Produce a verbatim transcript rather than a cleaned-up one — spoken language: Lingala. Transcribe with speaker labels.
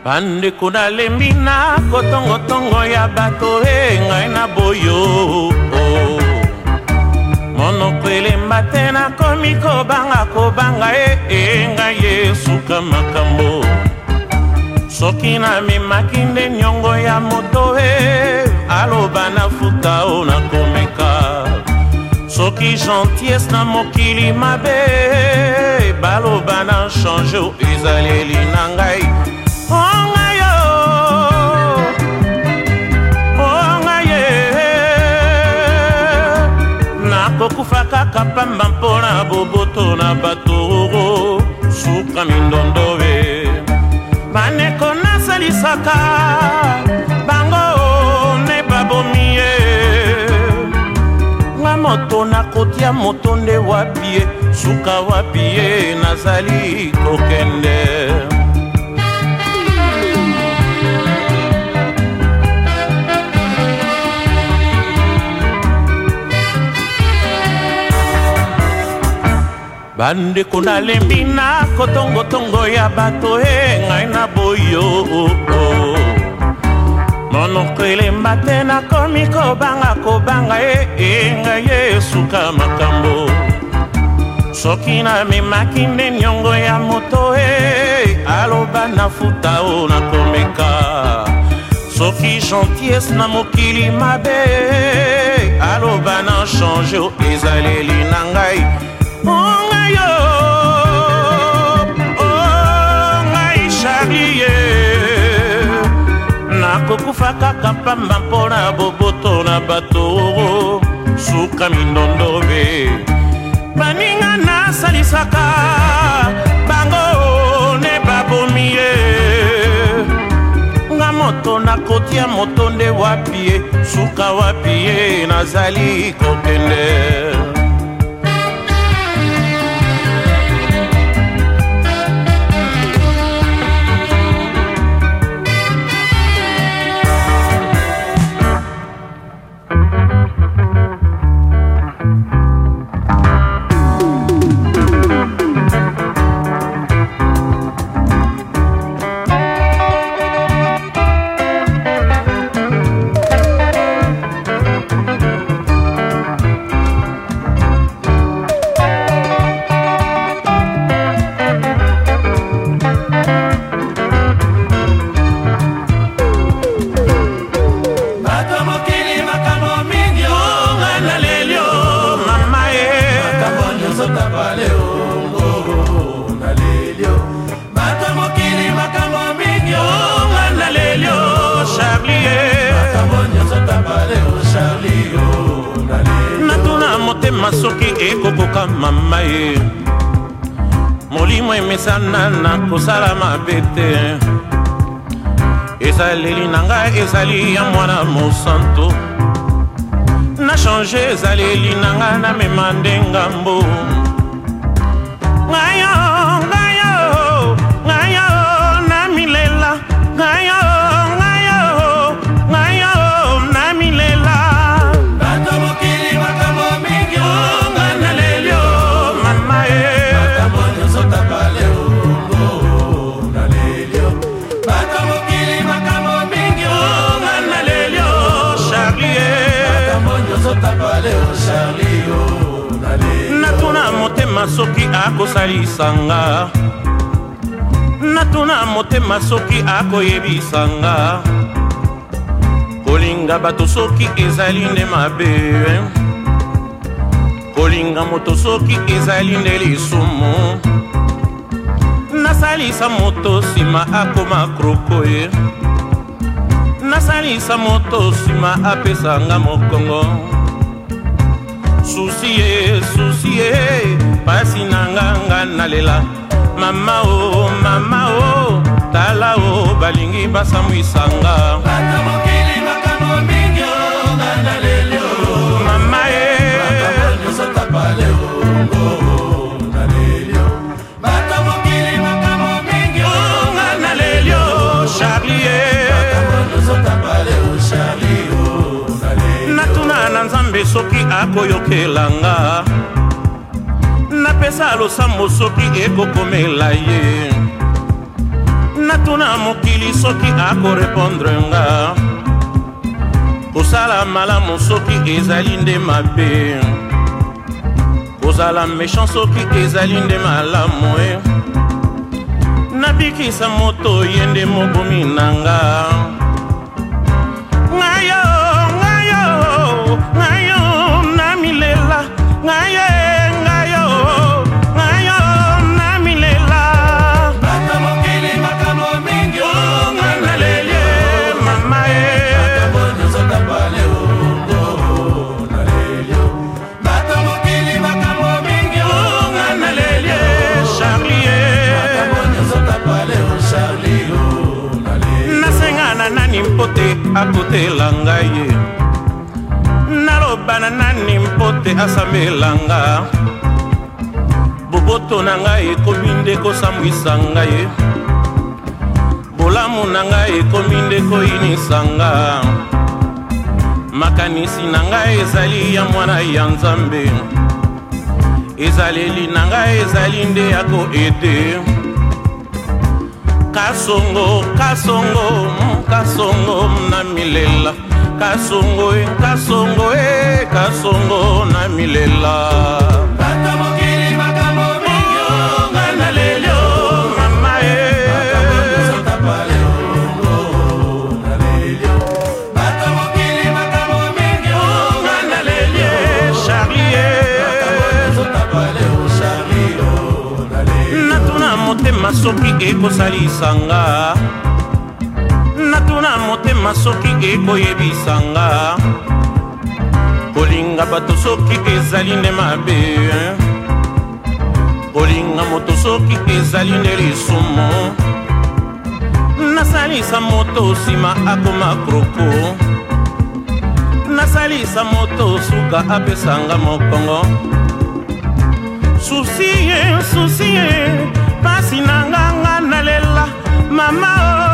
Speaker 1: Bande kuna lembina kotongo tongo ya bato e ngai na boyo Monoko elemba te na komi kobanga kobanga e e ngai Yesuka makambo Soki na memaki nde nyongo ya moto e aloba na futa o na komeka Soki gentillesse na mokili mabe baloba na change o ezaleli na ngai Kokufa kaka pamba mpona boboto na bato suka mindondo be Baneko nasalisaka bango ne babomie Nga moto na kotia moto nde wapie suka wapie nazali kokende Bande kuna lembina kotongo tongo ya bato e ngai na boyo Monoko elemba te na komi kobanga kobanga e e ngai Yesuka makambo Soki na memaki nde nyongo ya moto e aloba na futa o na komeka Soki gentillesse na mokili mabe aloba na change o ezaleli na ngai Yo, oh, ngai Charlie Nakokufa kaka pamba mpona boboto na bato suka mindondo be Baninga nasalisaka bango ne babomie Nga moto nakotia moto nde wapie suka wapie nazali kokende Masoki ekokoka mama ye Molimo emesana na kosala mabete Ezaleli na ngai ezali ya mwana mosanto Na change ezaleli na ngai na mema nde ngambo Ngayo, ngayo, ngayo na milela Ngayo, ngayo, ngayo na milela Natuna motema soki akosalisanga Natuna motema soki akoyebisanga Kolinga bato soki ezali nde mabe Kolinga moto soki ezali nde lisumu Nasalisa moto sima akoma kroko ye Nasalisa moto sima apesanga mokongo Susi ye, susi ye, pasi nanganga nalela Mama o, mama o, tala o, balingi basamwisanga Bata mokili makamo mingyo, nalelyo Mama e, makamo nyoso tapale o, nalelyo Bata mokili makamo mingyo, nalelyo Charlie e, makamo nyoso tapale o, Charlie o, nalelyo Natuna na nzambe soki akoyokelanga Napesa losambo soki ekokomela ye Natuna moki mokili soki akorepondre nga kosala malamu soki ezali nde mabe kozala méchant soki ezali nde malamu e nabikisa moto ye nde mobomi na nga ngayo ngayo ngayo namilela ngaye ngayo ngayo namilela bato mokili makambo mingi o nga naleli mama e makambo nyonso tapale o naleli bato mokili makambo mingi o nga naleli Charlie makambo nyonso tapale o Charlie o naleli nasengana nani mpote akotela ngai ye nalobana nani mpote asambelanga boboto na ngai ekomi nde kosambwisa ngai bolamu na ngai ekomi nde koyinisanga makanisi na ngai ezali ya mwana ya nzambe ezaleli na ngai ezali nde ya koede kasongo kasongo kasongo na milela kasongo e kasongo e kasongo na milela bato mokili makambo mingi o nga naleli o mama e makambo nyonso tapale o naleli o bato mokili makambo mingi o nga naleli o Charlie makambo nyonso tapale o Charlie o naleli natuna motema soki ekosalisanga natuna motema soki ekoyebisanga kolinga bato soki ezali nde mabe kolinga moto soki ezali nde lisumu nasalisa moto nsima akoma kroko nasalisa moto suka apesanga mokongo susi ye susi ye pasi nanga nga nalela mama